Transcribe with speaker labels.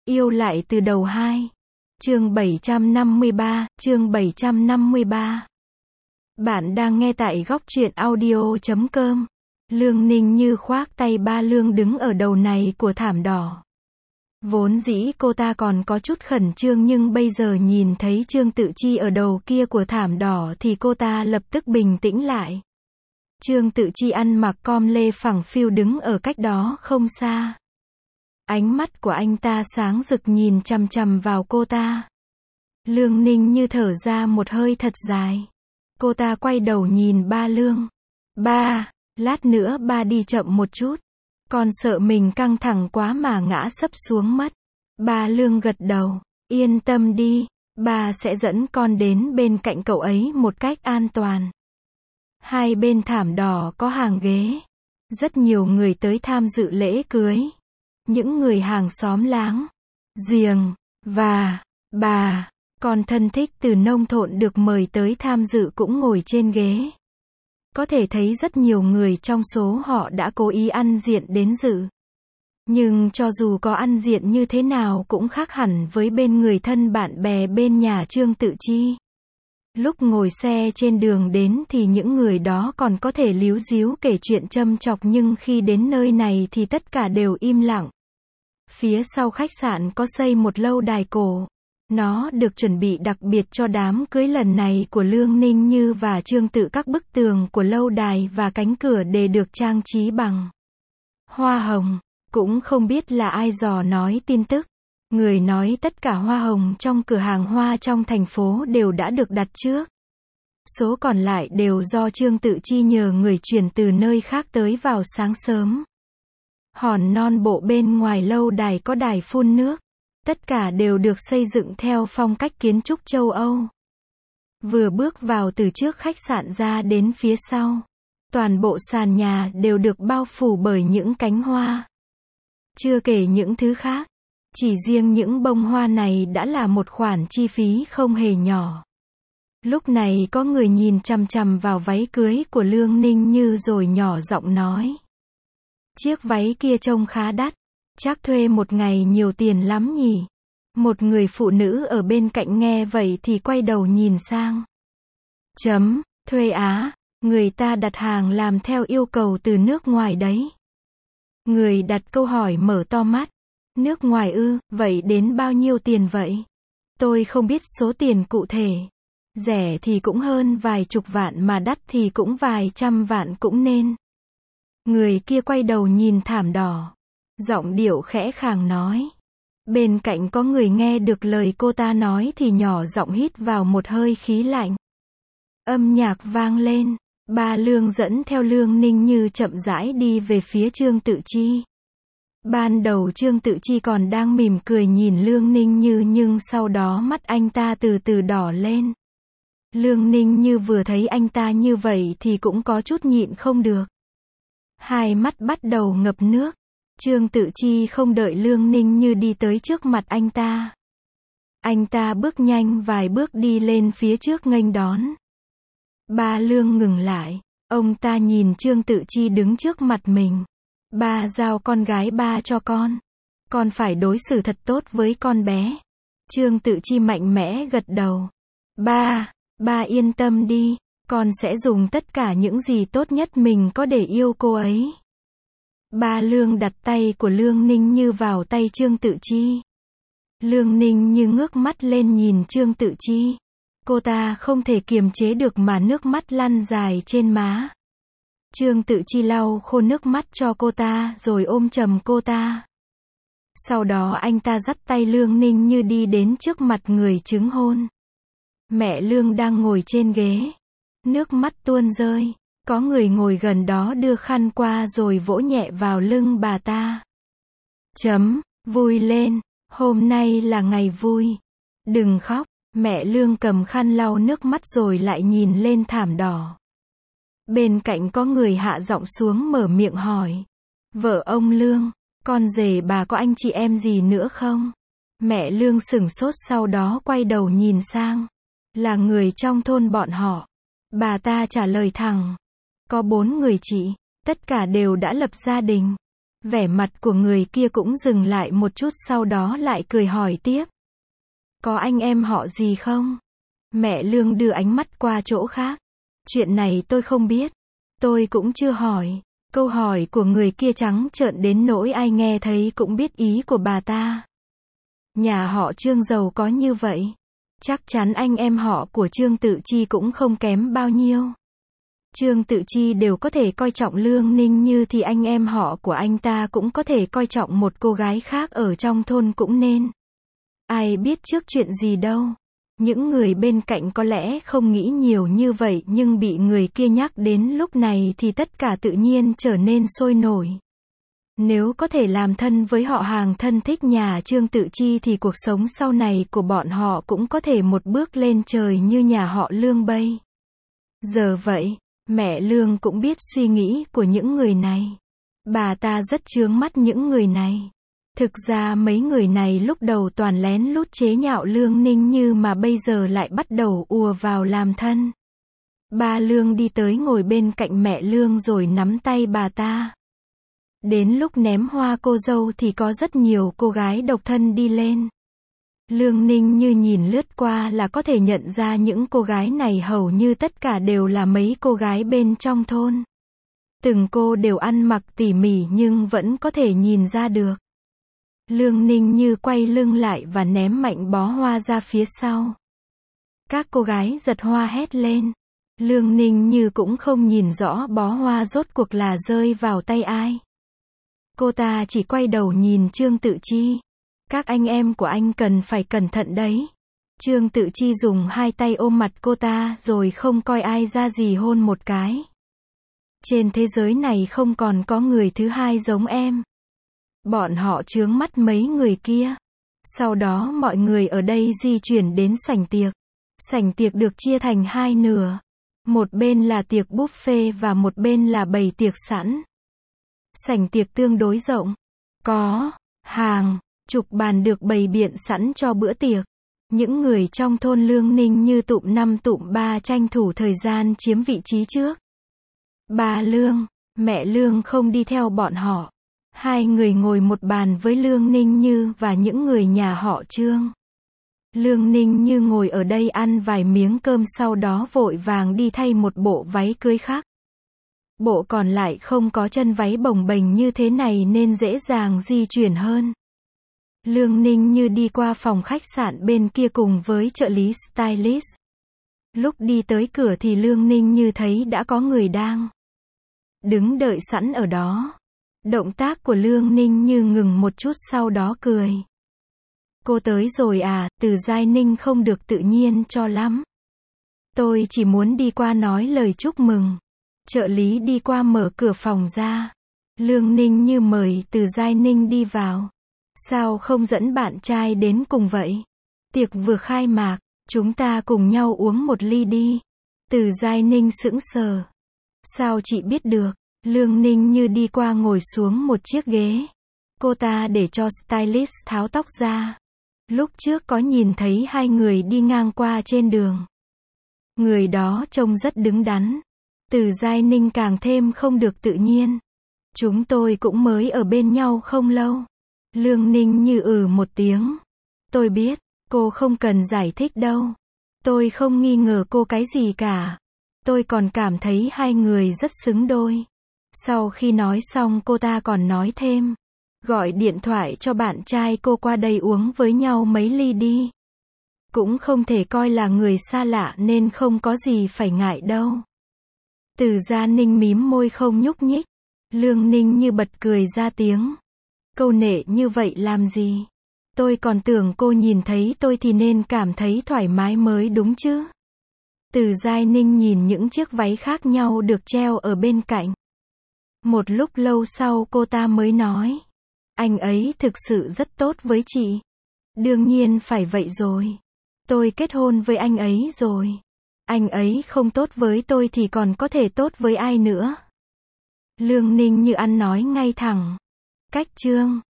Speaker 1: Yêu lại từ đầu 2. Chương 753. Bạn đang nghe tại góc truyện audio.com. Lương Ninh Như khoác tay Ba Lương đứng ở đầu này của thảm đỏ. Vốn dĩ cô ta còn có chút khẩn trương, nhưng bây giờ nhìn thấy Trương Tự Chi ở đầu kia của thảm đỏ thì cô ta lập tức bình tĩnh lại. Trương Tự Chi ăn mặc com lê phẳng phiu đứng ở cách đó không xa. Ánh mắt của anh ta sáng rực nhìn chằm chằm vào cô ta. Lương Ninh Như thở ra một hơi thật dài. Cô ta quay đầu nhìn Ba Lương. Ba, lát nữa ba đi chậm một chút. Con sợ mình căng thẳng quá mà ngã sấp xuống mất. Ba Lương gật đầu. Yên tâm đi, ba sẽ dẫn con đến bên cạnh cậu ấy một cách an toàn. Hai bên thảm đỏ có hàng ghế. Rất nhiều người tới tham dự lễ cưới. Những người hàng xóm láng, giềng, và bà, con thân thích từ nông thôn được mời tới tham dự cũng ngồi trên ghế. Có thể thấy rất nhiều người trong số họ đã cố ý ăn diện đến dự. Nhưng cho dù có ăn diện như thế nào cũng khác hẳn với bên người thân bạn bè bên nhà Trương Tự Chi. Lúc ngồi xe trên đường đến thì những người đó còn có thể líu díu kể chuyện châm chọc, nhưng khi đến nơi này thì tất cả đều im lặng. Phía sau khách sạn có xây một lâu đài cổ. Nó được chuẩn bị đặc biệt cho đám cưới lần này của Lương Ninh Như và Trương Tự. Các bức tường của lâu đài và cánh cửa đều được trang trí bằng hoa hồng. Cũng không biết là ai dò nói tin tức. Người nói tất cả hoa hồng trong cửa hàng hoa trong thành phố đều đã được đặt trước. Số còn lại đều do Trương Tự Chi nhờ người chuyển từ nơi khác tới vào sáng sớm. Hòn non bộ bên ngoài lâu đài có đài phun nước. Tất cả đều được xây dựng theo phong cách kiến trúc châu Âu. Vừa bước vào từ trước khách sạn ra đến phía sau, toàn bộ sàn nhà đều được bao phủ bởi những cánh hoa. Chưa kể những thứ khác, chỉ riêng những bông hoa này đã là một khoản chi phí không hề nhỏ. Lúc này có người nhìn chằm chằm vào váy cưới của Lương Ninh Như rồi nhỏ giọng nói. Chiếc váy kia trông khá đắt, chắc thuê một ngày nhiều tiền lắm nhỉ? Một người phụ nữ ở bên cạnh nghe vậy thì quay đầu nhìn sang. Thuê á, người ta đặt hàng làm theo yêu cầu từ nước ngoài đấy. Người đặt câu hỏi mở to mắt. Nước ngoài ư, vậy đến bao nhiêu tiền vậy? Tôi không biết số tiền cụ thể. Rẻ thì cũng hơn vài chục vạn mà đắt thì cũng vài trăm vạn cũng nên. Người kia quay đầu nhìn thảm đỏ. Giọng điệu khẽ khàng nói. Bên cạnh có người nghe được lời cô ta nói thì nhỏ giọng hít vào một hơi khí lạnh. Âm nhạc vang lên. Ba Lương dẫn theo Lương Ninh Như chậm rãi đi về phía Trương Tự Chi. Ban đầu Trương Tự Chi còn đang mỉm cười nhìn Lương Ninh Như, nhưng sau đó mắt anh ta từ từ đỏ lên. Lương Ninh Như vừa thấy anh ta như vậy thì cũng có chút nhịn không được. Hai mắt bắt đầu ngập nước. Trương Tự Chi không đợi Lương Ninh Như đi tới trước mặt anh ta. Anh ta bước nhanh vài bước đi lên phía trước nghênh đón. Ba Lương ngừng lại. Ông ta nhìn Trương Tự Chi đứng trước mặt mình. Ba giao con gái ba cho con. Con phải đối xử thật tốt với con bé. Trương Tự Chi mạnh mẽ gật đầu. Ba yên tâm đi. Con sẽ dùng tất cả những gì tốt nhất mình có để yêu cô ấy. Ba Lương đặt tay của Lương Ninh Như vào tay Trương Tự Chi. Lương Ninh Như ngước mắt lên nhìn Trương Tự Chi. Cô ta không thể kiềm chế được mà nước mắt lăn dài trên má. Trương Tự Chi lau khô nước mắt cho cô ta rồi ôm chầm cô ta. Sau đó anh ta dắt tay Lương Ninh Như đi đến trước mặt người chứng hôn. Mẹ Lương đang ngồi trên ghế. Nước mắt tuôn rơi. Có người ngồi gần đó đưa khăn qua rồi vỗ nhẹ vào lưng bà ta. Vui lên, hôm nay là ngày vui. Đừng khóc. Mẹ Lương cầm khăn lau nước mắt rồi lại nhìn lên thảm đỏ. Bên cạnh có người hạ giọng xuống mở miệng hỏi. Vợ ông Lương, con rể bà có anh chị em gì nữa không? Mẹ Lương sửng sốt sau đó quay đầu nhìn sang. Là người trong thôn bọn họ. Bà ta trả lời thẳng. Có 4 người chị, tất cả đều đã lập gia đình. Vẻ mặt của người kia cũng dừng lại một chút sau đó lại cười hỏi tiếp. Có anh em họ gì không? Mẹ Lương đưa ánh mắt qua chỗ khác. Chuyện này tôi không biết. Tôi cũng chưa hỏi. Câu hỏi của người kia trắng trợn đến nỗi ai nghe thấy cũng biết ý của bà ta. Nhà họ Trương giàu có như vậy. Chắc chắn anh em họ của Trương Tự Chi cũng không kém bao nhiêu. Trương Tự Chi đều có thể coi trọng Lương Ninh Như thì anh em họ của anh ta cũng có thể coi trọng một cô gái khác ở trong thôn cũng nên. Ai biết trước chuyện gì đâu. Những người bên cạnh có lẽ không nghĩ nhiều như vậy nhưng bị người kia nhắc đến lúc này thì tất cả tự nhiên trở nên sôi nổi. Nếu có thể làm thân với họ hàng thân thích nhà Trương Tự Chi thì cuộc sống sau này của bọn họ cũng có thể một bước lên trời như nhà họ Lương bây giờ vậy. Mẹ Lương cũng biết suy nghĩ của những người này. Bà ta rất chướng mắt những người này. Thực ra mấy người này lúc đầu toàn lén lút chế nhạo Lương Ninh Như mà bây giờ lại bắt đầu ùa vào làm thân. Ba Lương đi tới ngồi bên cạnh mẹ Lương rồi nắm tay bà ta. Đến lúc ném hoa cô dâu thì có rất nhiều cô gái độc thân đi lên. Lương Ninh Như nhìn lướt qua là có thể nhận ra những cô gái này hầu như tất cả đều là mấy cô gái bên trong thôn. Từng cô đều ăn mặc tỉ mỉ nhưng vẫn có thể nhìn ra được. Lương Ninh Như quay lưng lại và ném mạnh bó hoa ra phía sau. Các cô gái giật hoa hét lên. Lương Ninh Như cũng không nhìn rõ bó hoa rốt cuộc là rơi vào tay ai. Cô ta chỉ quay đầu nhìn Trương Tự Chi. Các anh em của anh cần phải cẩn thận đấy. Trương Tự Chi dùng hai tay ôm mặt cô ta rồi không coi ai ra gì hôn một cái. Trên thế giới này không còn có người thứ hai giống em. Bọn họ chướng mắt mấy người kia. Sau đó mọi người ở đây di chuyển đến sảnh tiệc. Sảnh tiệc được chia thành hai nửa. Một bên là tiệc buffet và một bên là bày tiệc sẵn. Sảnh tiệc tương đối rộng. Có hàng chục bàn được bày biện sẵn cho bữa tiệc. Những người trong thôn Lương Ninh Như tụm năm tụm ba tranh thủ thời gian chiếm vị trí trước. Bà Lương, mẹ Lương không đi theo bọn họ. Hai người ngồi một bàn với Lương Ninh Như và những người nhà họ Trương. Lương Ninh Như ngồi ở đây ăn vài miếng cơm sau đó vội vàng đi thay một bộ váy cưới khác. Bộ còn lại không có chân váy bồng bềnh như thế này nên dễ dàng di chuyển hơn. Lương Ninh Như đi qua phòng khách sạn bên kia cùng với trợ lý stylist. Lúc đi tới cửa thì Lương Ninh Như thấy đã có người đang đứng đợi sẵn ở đó. Động tác của Lương Ninh Như ngừng một chút sau đó cười. Cô tới rồi à? Từ Giai Ninh không được tự nhiên cho lắm. Tôi chỉ muốn đi qua nói lời chúc mừng. Trợ lý đi qua mở cửa phòng ra. Lương Ninh Như mời Từ Giai Ninh đi vào. Sao không dẫn bạn trai đến cùng vậy? Tiệc vừa khai mạc, chúng ta cùng nhau uống một ly đi. Từ Giai Ninh sững sờ. Sao chị biết được? Lương Ninh Như đi qua ngồi xuống một chiếc ghế. Cô ta để cho stylist tháo tóc ra. Lúc trước có nhìn thấy hai người đi ngang qua trên đường. Người đó trông rất đứng đắn. Từ Giai Ninh càng thêm không được tự nhiên. Chúng tôi cũng mới ở bên nhau không lâu. Lương Ninh Như một tiếng. Tôi biết, cô không cần giải thích đâu. Tôi không nghi ngờ cô cái gì cả. Tôi còn cảm thấy hai người rất xứng đôi. Sau khi nói xong cô ta còn nói thêm. Gọi điện thoại cho bạn trai cô qua đây uống với nhau mấy ly đi. Cũng không thể coi là người xa lạ nên không có gì phải ngại đâu. Từ Gia Ninh mím môi không nhúc nhích. Lương Ninh Như bật cười ra tiếng. Câu nệ như vậy làm gì? Tôi còn tưởng cô nhìn thấy tôi thì nên cảm thấy thoải mái mới đúng chứ. Từ Giai Ninh nhìn những chiếc váy khác nhau được treo ở bên cạnh. Một lúc lâu sau cô ta mới nói. Anh ấy thực sự rất tốt với chị. Đương nhiên phải vậy rồi. Tôi kết hôn với anh ấy rồi. Anh ấy không tốt với tôi thì còn có thể tốt với ai nữa. Lương Ninh Như ăn nói ngay thẳng. Cách Trương